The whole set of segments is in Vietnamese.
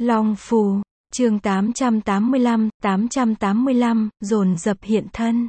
Long phù, chương 885, dồn dập hiện thân.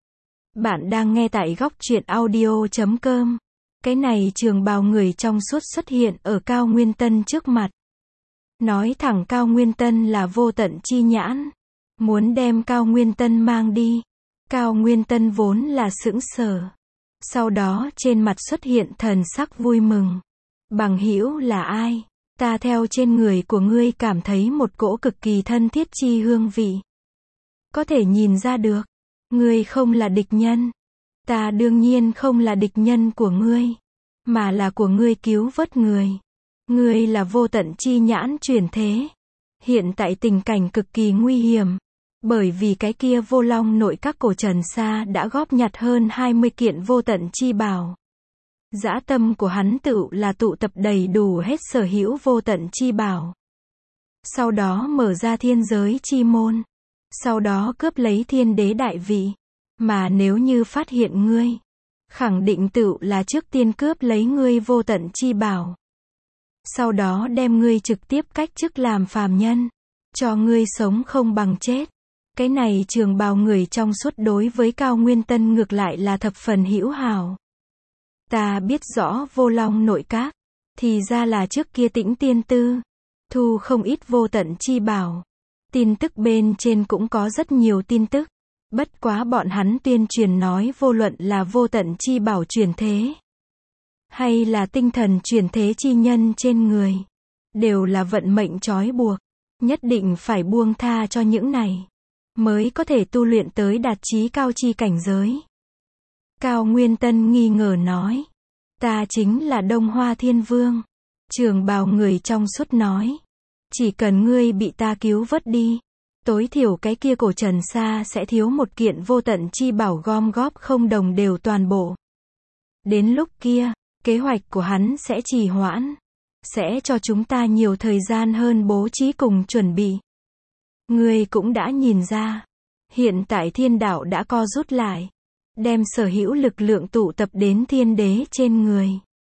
Bạn đang nghe tại góc truyện audio.com. Cái này trường bào người trong suốt xuất hiện ở Cao Nguyên Tân trước mặt. Nói thẳng Cao Nguyên Tân là vô tận chi nhãn. Muốn đem Cao Nguyên Tân mang đi. Cao Nguyên Tân vốn là sững sờ. Sau đó trên mặt xuất hiện thần sắc vui mừng. Bằng hữu là ai? Ta theo trên người của ngươi cảm thấy một cỗ cực kỳ thân thiết chi hương vị. Có thể nhìn ra được. Ngươi không là địch nhân. Ta đương nhiên không là địch nhân của ngươi. Mà là của ngươi cứu vớt người. Ngươi là vô tận chi nhãn chuyển thế. Hiện tại tình cảnh cực kỳ nguy hiểm. Bởi vì cái kia vô long nội các cổ Trần Sa đã góp nhặt hơn 20 kiện vô tận chi bảo. Dã tâm của hắn tựu là tụ tập đầy đủ hết sở hữu vô tận chi bảo. Sau đó mở ra thiên giới chi môn. Sau đó cướp lấy thiên đế đại vị. Mà nếu như phát hiện ngươi, khẳng định tựu là trước tiên cướp lấy ngươi vô tận chi bảo. Sau đó đem ngươi trực tiếp cách chức làm phàm nhân. Cho ngươi sống không bằng chết. Cái này trường bào người trong suốt đối với Cao Nguyên Tân ngược lại là thập phần hữu hảo. Ta biết rõ vô long nội các. Thì ra là trước kia Tĩnh Tiên Tư. Thu không ít vô tận chi bảo. Tin tức bên trên cũng có rất nhiều tin tức. Bất quá bọn hắn tuyên truyền nói vô luận là vô tận chi bảo chuyển thế. Hay là tinh thần chuyển thế chi nhân trên người. Đều là vận mệnh trói buộc. Nhất định phải buông tha cho những này. Mới có thể tu luyện tới đạt chí cao chi cảnh giới. Cao Nguyên Tân nghi ngờ nói. Ta chính là Đông Hoa Thiên Vương. Trường bào người trong suốt nói. Chỉ cần ngươi bị ta cứu vớt đi. Tối thiểu cái kia cổ Trần Sa sẽ thiếu một kiện vô tận chi bảo gom góp không đồng đều toàn bộ. Đến lúc kia, kế hoạch của hắn sẽ trì hoãn. Sẽ cho chúng ta nhiều thời gian hơn bố trí cùng chuẩn bị. Ngươi cũng đã nhìn ra. Hiện tại thiên đạo đã co rút lại. Đem sở hữu lực lượng tụ tập đến thiên đế trên người.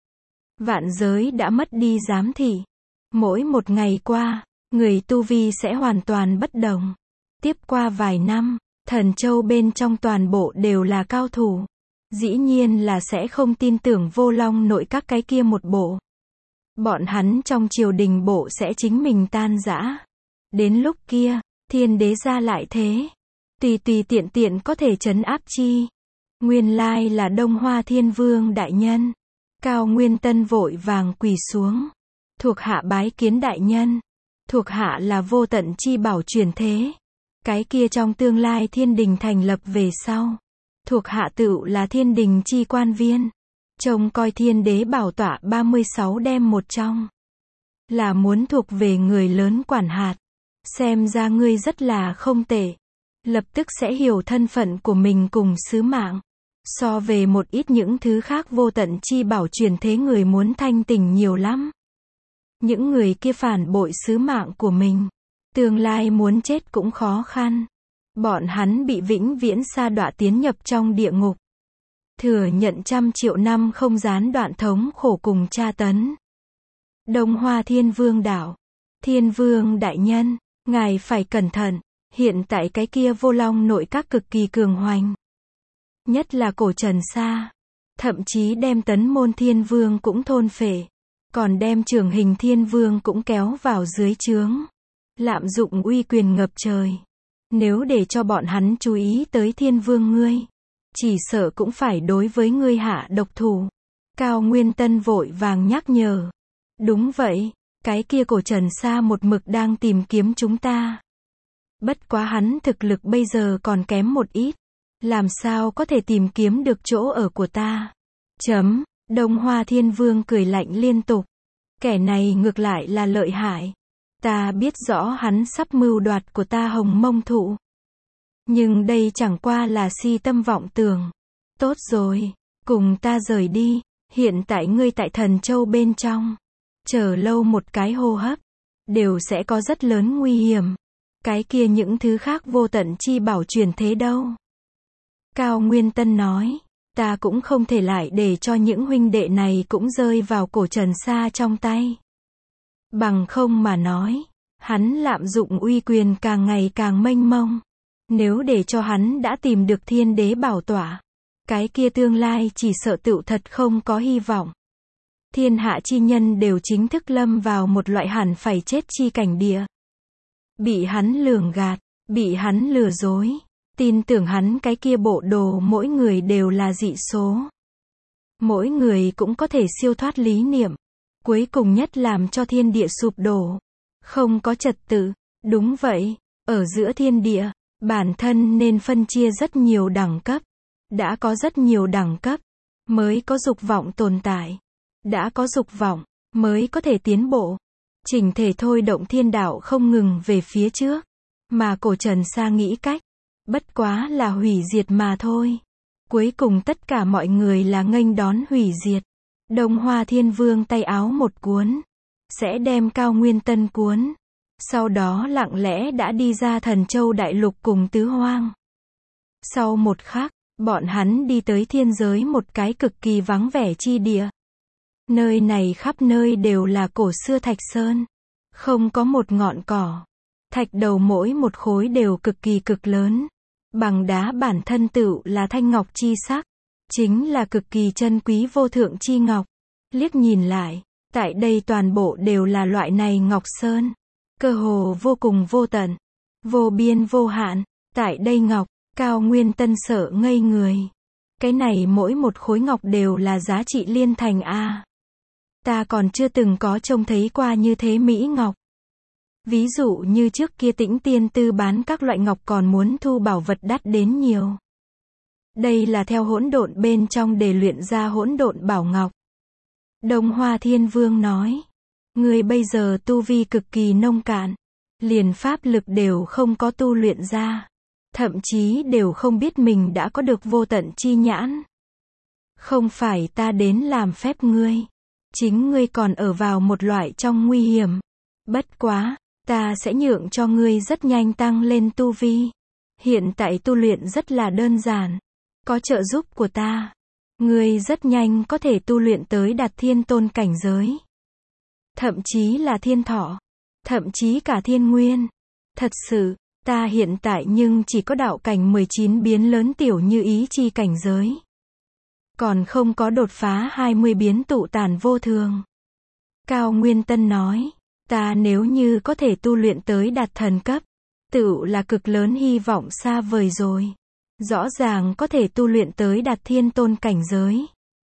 Vạn giới đã mất đi giám thị. Mỗi một ngày qua, người tu vi sẽ hoàn toàn bất đồng. Tiếp qua vài năm, Thần Châu bên trong toàn bộ đều là cao thủ. Dĩ nhiên là sẽ không tin tưởng vô long nội các cái kia một bộ. Bọn hắn trong triều đình bộ sẽ chính mình tan rã. Đến lúc kia, thiên đế ra lại thế. Tùy tiện tiện có thể trấn áp chi. Nguyên lai là Đông Hoa Thiên Vương đại nhân. Cao Nguyên Tân vội vàng quỳ xuống. Thuộc hạ bái kiến đại nhân. Thuộc hạ là vô tận chi bảo chuyển thế. Cái kia trong tương lai thiên đình thành lập về sau. Thuộc hạ tựu là thiên đình chi quan viên. Trông coi thiên đế bảo tọa 36 đem một trong. Là muốn thuộc về người lớn quản hạt. Xem ra ngươi rất là không tệ. Lập tức sẽ hiểu thân phận của mình cùng sứ mạng. So về một ít những thứ khác vô tận chi bảo truyền thế người muốn thanh tình nhiều lắm. Những người kia phản bội sứ mạng của mình. Tương lai muốn chết cũng khó khăn. Bọn hắn bị vĩnh viễn sa đọa tiến nhập trong địa ngục. Thừa nhận 100 triệu năm không gián đoạn thống khổ cùng tra tấn. Đông Hoa Thiên Vương đảo. Thiên Vương đại nhân, ngài phải cẩn thận. Hiện tại cái kia vô long nội các cực kỳ cường hoành. Nhất là cổ Trần Sa. Thậm chí đem Tấn Môn Thiên Vương cũng thôn phệ. Còn đem Trưởng Hình Thiên Vương cũng kéo vào dưới trướng. Lạm dụng uy quyền ngập trời. Nếu để cho bọn hắn chú ý tới Thiên Vương ngươi. Chỉ sợ cũng phải đối với ngươi hạ độc thủ. Cao Nguyên Tân vội vàng nhắc nhở. Đúng vậy, cái kia cổ Trần Sa một mực đang tìm kiếm chúng ta. Bất quá hắn thực lực bây giờ còn kém một ít. Làm sao có thể tìm kiếm được chỗ ở của ta? Đông Hoa Thiên Vương cười lạnh liên tục. Kẻ này ngược lại là lợi hại. Ta biết rõ hắn sắp mưu đoạt của ta Hồng Mông Thụ. Nhưng đây chẳng qua là si tâm vọng tưởng. Tốt rồi, cùng ta rời đi. Hiện tại ngươi tại Thần Châu bên trong. Chờ lâu một cái hô hấp. Đều sẽ có rất lớn nguy hiểm. Cái kia những thứ khác vô tận chi bảo truyền thế đâu. Cao Nguyên Tân nói. Ta cũng không thể lại để cho những huynh đệ này cũng rơi vào cổ Trần Sa trong tay. Bằng không mà nói. Hắn lạm dụng uy quyền càng ngày càng mênh mông. Nếu để cho hắn đã tìm được thiên đế bảo tọa, cái kia tương lai chỉ sợ tựu thật không có hy vọng. Thiên hạ chi nhân đều chính thức lâm vào một loại hẳn phải chết chi cảnh địa. Bị hắn lường gạt, bị hắn lừa dối, tin tưởng hắn cái kia bộ đồ mỗi người đều là dị số. Mỗi người cũng có thể siêu thoát lý niệm. Cuối cùng nhất làm cho thiên địa sụp đổ. Không có trật tự. Đúng vậy, ở giữa thiên địa, bản thân nên phân chia rất nhiều đẳng cấp. Đã có rất nhiều đẳng cấp, mới có dục vọng tồn tại. Đã có dục vọng, mới có thể tiến bộ. Chỉnh thể thôi động thiên đạo không ngừng về phía trước. Mà cổ Trần Sa nghĩ cách, bất quá là hủy diệt mà thôi. Cuối cùng tất cả mọi người là nghênh đón hủy diệt. Đông Hoa Thiên Vương tay áo một cuốn, sẽ đem Cao Nguyên Tân cuốn. Sau đó lặng lẽ đã đi ra Thần Châu Đại Lục cùng Tứ Hoang. Sau một khắc, bọn hắn đi tới thiên giới một cái cực kỳ vắng vẻ chi địa. Nơi này khắp nơi đều là cổ xưa thạch sơn. Không có một ngọn cỏ. Thạch đầu mỗi một khối đều cực kỳ cực lớn. Bằng đá bản thân tựu là thanh ngọc chi sắc. Chính là cực kỳ chân quý vô thượng chi ngọc. Liếc nhìn lại, tại đây toàn bộ đều là loại này ngọc sơn. Cơ hồ vô cùng vô tận. Vô biên vô hạn. Tại đây ngọc, Cao Nguyên Tân sợ ngây người. Cái này mỗi một khối ngọc đều là giá trị liên thành a. Ta còn chưa từng có trông thấy qua như thế mỹ ngọc. Ví dụ như trước kia Tĩnh Tiên Tư bán các loại ngọc còn muốn thu bảo vật đắt đến nhiều. Đây là theo hỗn độn bên trong để luyện ra hỗn độn bảo ngọc. Đông Hoa Thiên Vương nói, người bây giờ tu vi cực kỳ nông cạn, liền pháp lực đều không có tu luyện ra, thậm chí đều không biết mình đã có được vô tận chi nhãn. Không phải ta đến làm phép ngươi, chính ngươi còn ở vào một loại trong nguy hiểm. Bất quá, ta sẽ nhượng cho ngươi rất nhanh tăng lên tu vi. Hiện tại tu luyện rất là đơn giản, có trợ giúp của ta, ngươi rất nhanh có thể tu luyện tới đạt thiên tôn cảnh giới. Thậm chí là thiên thọ, thậm chí cả thiên nguyên. Thật sự, ta hiện tại nhưng chỉ có đạo cảnh 19 biến lớn tiểu như ý chi cảnh giới. Còn không có đột phá 20 biến tụ tản vô thường. Cao Nguyên Tân nói, ta nếu như có thể tu luyện tới đạt thần cấp, tựu là cực lớn hy vọng xa vời rồi. Rõ ràng có thể tu luyện tới đạt thiên tôn cảnh giới.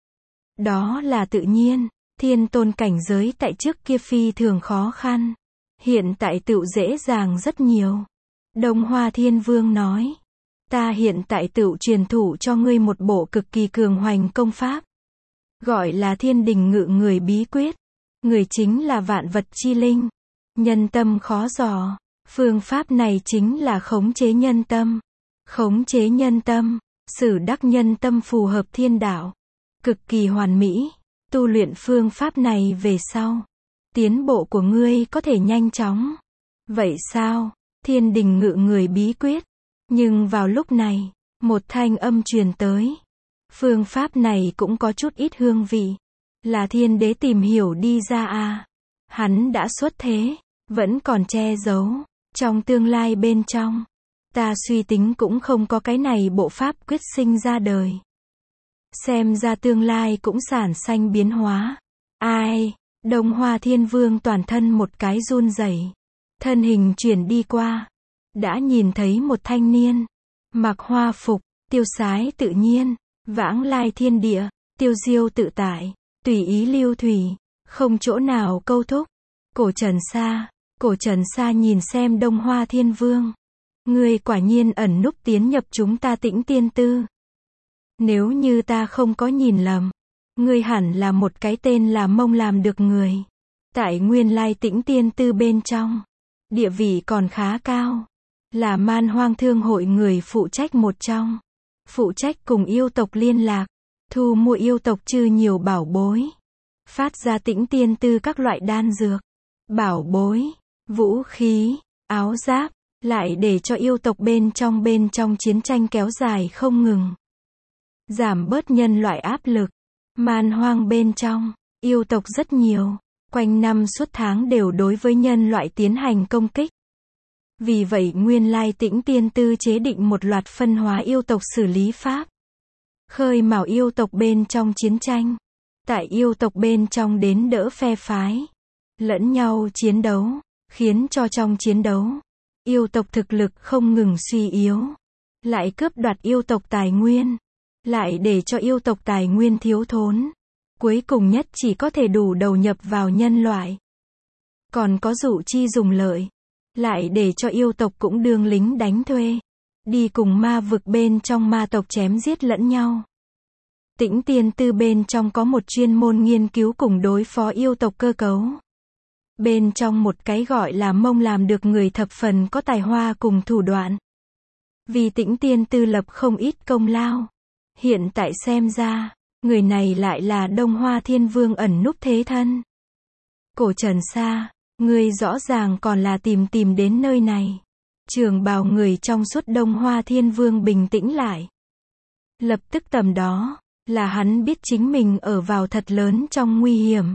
Đó là tự nhiên, thiên tôn cảnh giới tại trước kia phi thường khó khăn. Hiện tại tựu dễ dàng rất nhiều. Đông Hoa Thiên Vương nói, ta hiện tại tựu truyền thụ cho ngươi một bộ cực kỳ cường hoành công pháp. Gọi là Thiên Đình Ngự Người Bí Quyết. Người chính là vạn vật chi linh. Nhân tâm khó dò. Phương pháp này chính là khống chế nhân tâm. Khống chế nhân tâm, sử đắc nhân tâm phù hợp thiên đạo. Cực kỳ hoàn mỹ. Tu luyện phương pháp này về sau, tiến bộ của ngươi có thể nhanh chóng. Vậy sao? Thiên Đình Ngự Người Bí Quyết. Nhưng vào lúc này, một thanh âm truyền tới. Phương pháp này cũng có chút ít hương vị. Là thiên đế tìm hiểu đi ra à. Hắn đã xuất thế, vẫn còn che giấu. Trong tương lai bên trong, ta suy tính cũng không có cái này bộ pháp quyết sinh ra đời. Xem ra tương lai cũng sản sanh biến hóa. Ai? Đông Hoa Thiên Vương toàn thân một cái run rẩy, thân hình chuyển đi qua, đã nhìn thấy một thanh niên, mặc hoa phục, tiêu sái tự nhiên, vãng lai thiên địa, tiêu diêu tự tại, tùy ý lưu thủy, không chỗ nào câu thúc. Cổ Trần Sa nhìn xem Đông Hoa Thiên Vương. Ngươi quả nhiên ẩn núp tiến nhập chúng ta Tĩnh Tiên Tư. Nếu như ta không có nhìn lầm, ngươi hẳn là một cái tên là Mông làm được người. Tại nguyên lai Tĩnh Tiên Tư bên trong, địa vị còn khá cao. Là Man Hoang Thương hội người phụ trách một trong. Phụ trách cùng yêu tộc liên lạc, thu mua yêu tộc chư nhiều bảo bối. Phát ra Tĩnh Tiên Tư các loại đan dược, bảo bối, vũ khí, áo giáp, lại để cho yêu tộc bên trong chiến tranh kéo dài không ngừng. Giảm bớt nhân loại áp lực. Man Hoang bên trong, yêu tộc rất nhiều. quanh năm suốt tháng đều đối với nhân loại tiến hành công kích. Vì vậy nguyên lai Tĩnh Tiên Tư chế định một loạt phân hóa yêu tộc xử lý pháp. Khơi mào yêu tộc bên trong chiến tranh. Tại yêu tộc bên trong đến đỡ phe phái. Lẫn nhau chiến đấu. Khiến cho trong chiến đấu, yêu tộc thực lực không ngừng suy yếu. Lại cướp đoạt yêu tộc tài nguyên. Lại để cho yêu tộc tài nguyên thiếu thốn. Cuối cùng nhất chỉ có thể đủ đầu nhập vào nhân loại. Còn có dụ chi dùng lợi. Lại để cho yêu tộc cũng đương lính đánh thuê. Đi cùng ma vực bên trong ma tộc chém giết lẫn nhau. Tĩnh Tiên Tư bên trong có một chuyên môn nghiên cứu cùng đối phó yêu tộc cơ cấu. Bên trong một cái gọi là mông làm được người thập phần có tài hoa cùng thủ đoạn. Vì Tĩnh Tiên Tư lập không ít công lao. Hiện tại xem ra, người này lại là Đông Hoa Thiên Vương ẩn núp thế thân. Cổ Trần Sa, ngươi rõ ràng còn là tìm đến nơi này. Trường bào người trong suốt Đông Hoa Thiên Vương bình tĩnh lại. Lập tức tầm đó, là hắn biết chính mình ở vào thật lớn trong nguy hiểm.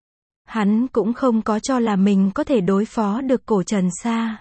Hắn cũng không có cho là mình có thể đối phó được Cổ Trần Sa.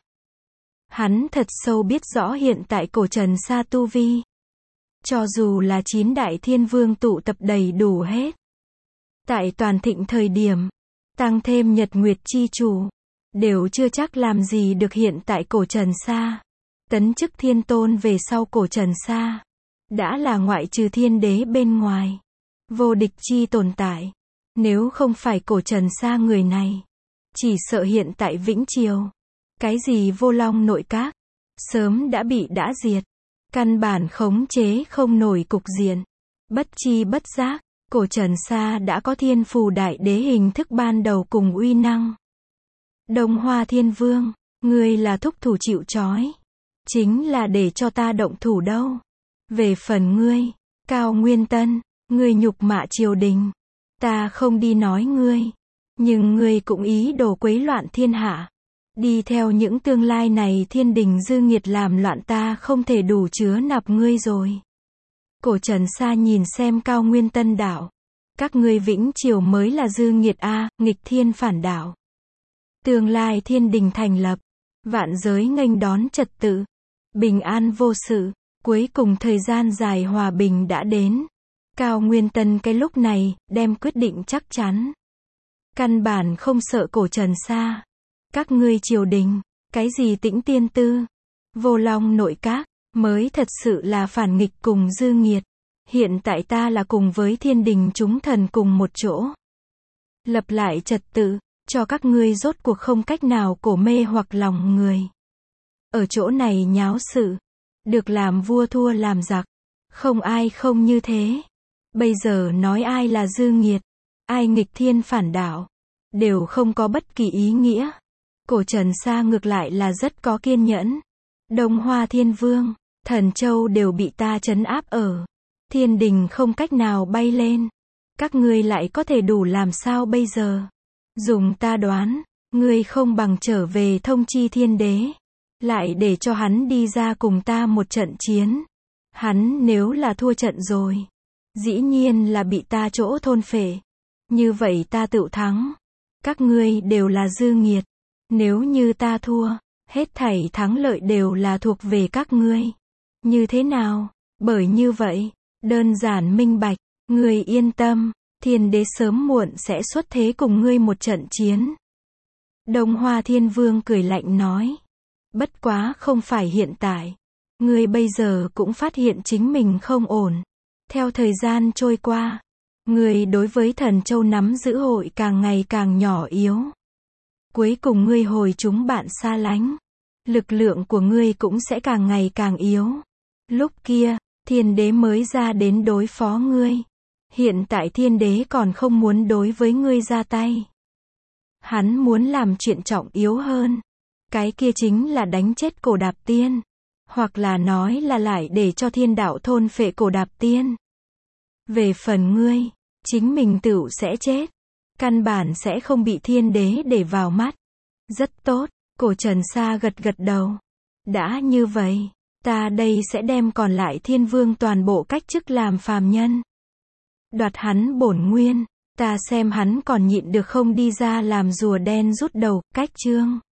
Hắn thật sâu biết rõ hiện tại Cổ Trần Sa tu vi. Cho dù là 9 đại thiên vương tụ tập đầy đủ hết. Tại toàn thịnh thời điểm, tăng thêm Nhật Nguyệt chi chủ, đều chưa chắc làm gì được hiện tại Cổ Trần Sa. Tấn chức thiên tôn về sau Cổ Trần Sa, đã là ngoại trừ thiên đế bên ngoài, vô địch chi tồn tại. Nếu không phải Cổ Trần Sa người này, chỉ sợ hiện tại Vĩnh Triều, cái gì Vô Long nội các, sớm đã diệt. Căn bản khống chế không nổi cục diện. Bất chi bất giác, Cổ Trần Sa đã có thiên phù đại đế hình thức ban đầu cùng uy năng. Đông Hoa Thiên Vương, ngươi là thúc thủ chịu trói. Chính là để cho ta động thủ đâu. Về phần ngươi, Cao Nguyên Tân, ngươi nhục mạ triều đình. Ta không đi nói ngươi. Nhưng ngươi cũng ý đồ quấy loạn thiên hạ. Đi theo những tương lai này thiên đình dư nghiệt làm loạn ta không thể đủ chứa nạp ngươi rồi. Cổ Trần Sa nhìn xem Cao Nguyên Tân đạo. Các ngươi Vĩnh Triều mới là dư nghiệt a, nghịch thiên phản đạo. Tương lai thiên đình thành lập. Vạn giới nghênh đón trật tự. Bình an vô sự. Cuối cùng thời gian dài hòa bình đã đến. Cao Nguyên Tân cái lúc này, đem quyết định chắc chắn. Căn bản không sợ Cổ Trần Sa. Các ngươi triều đình, cái gì Tĩnh Tiên Tư, Vô Long nội các, mới thật sự là phản nghịch cùng dư nghiệt. Hiện tại ta là cùng với thiên đình chúng thần cùng một chỗ. Lập lại trật tự, cho các ngươi rốt cuộc không cách nào cổ mê hoặc lòng người. Ở chỗ này nháo sự, được làm vua thua làm giặc, không ai không như thế. Bây giờ nói ai là dư nghiệt, ai nghịch thiên phản đạo, đều không có bất kỳ ý nghĩa. Cổ Trần Sa ngược lại là rất có kiên nhẫn. Đông Hoa Thiên Vương, Thần Châu đều bị ta trấn áp ở. Thiên đình không cách nào bay lên. Các ngươi lại có thể đủ làm sao bây giờ? Dùng ta đoán, ngươi không bằng trở về thông chi thiên đế. Lại để cho hắn đi ra cùng ta một trận chiến. Hắn nếu là thua trận rồi, dĩ nhiên là bị ta chỗ thôn phệ. Như vậy ta tự thắng. Các ngươi đều là dư nghiệt. Nếu như ta thua, hết thảy thắng lợi đều là thuộc về các ngươi. Như thế nào? Bởi như vậy, đơn giản minh bạch, ngươi yên tâm, thiên đế sớm muộn sẽ xuất thế cùng ngươi một trận chiến. Đông Hoa Thiên Vương cười lạnh nói. Bất quá không phải hiện tại. Ngươi bây giờ cũng phát hiện chính mình không ổn. Theo thời gian trôi qua, ngươi đối với Thần Châu nắm giữ hội càng ngày càng nhỏ yếu. Cuối cùng ngươi hồi chúng bạn xa lánh. Lực lượng của ngươi cũng sẽ càng ngày càng yếu. Lúc kia, thiên đế mới ra đến đối phó ngươi. Hiện tại thiên đế còn không muốn đối với ngươi ra tay. Hắn muốn làm chuyện trọng yếu hơn. Cái kia chính là đánh chết Cổ Đạp Tiên. Hoặc là nói là lại để cho thiên đạo thôn phệ Cổ Đạp Tiên. Về phần ngươi, chính mình tựu sẽ chết. Căn bản sẽ không bị thiên đế để vào mắt. Rất tốt, Cổ Trần Sa gật gật đầu. Đã như vậy, ta đây sẽ đem còn lại thiên vương toàn bộ cách chức làm phàm nhân. Đoạt hắn bổn nguyên, Ta xem hắn còn nhịn được không đi ra làm rùa đen rút đầu, cách chương.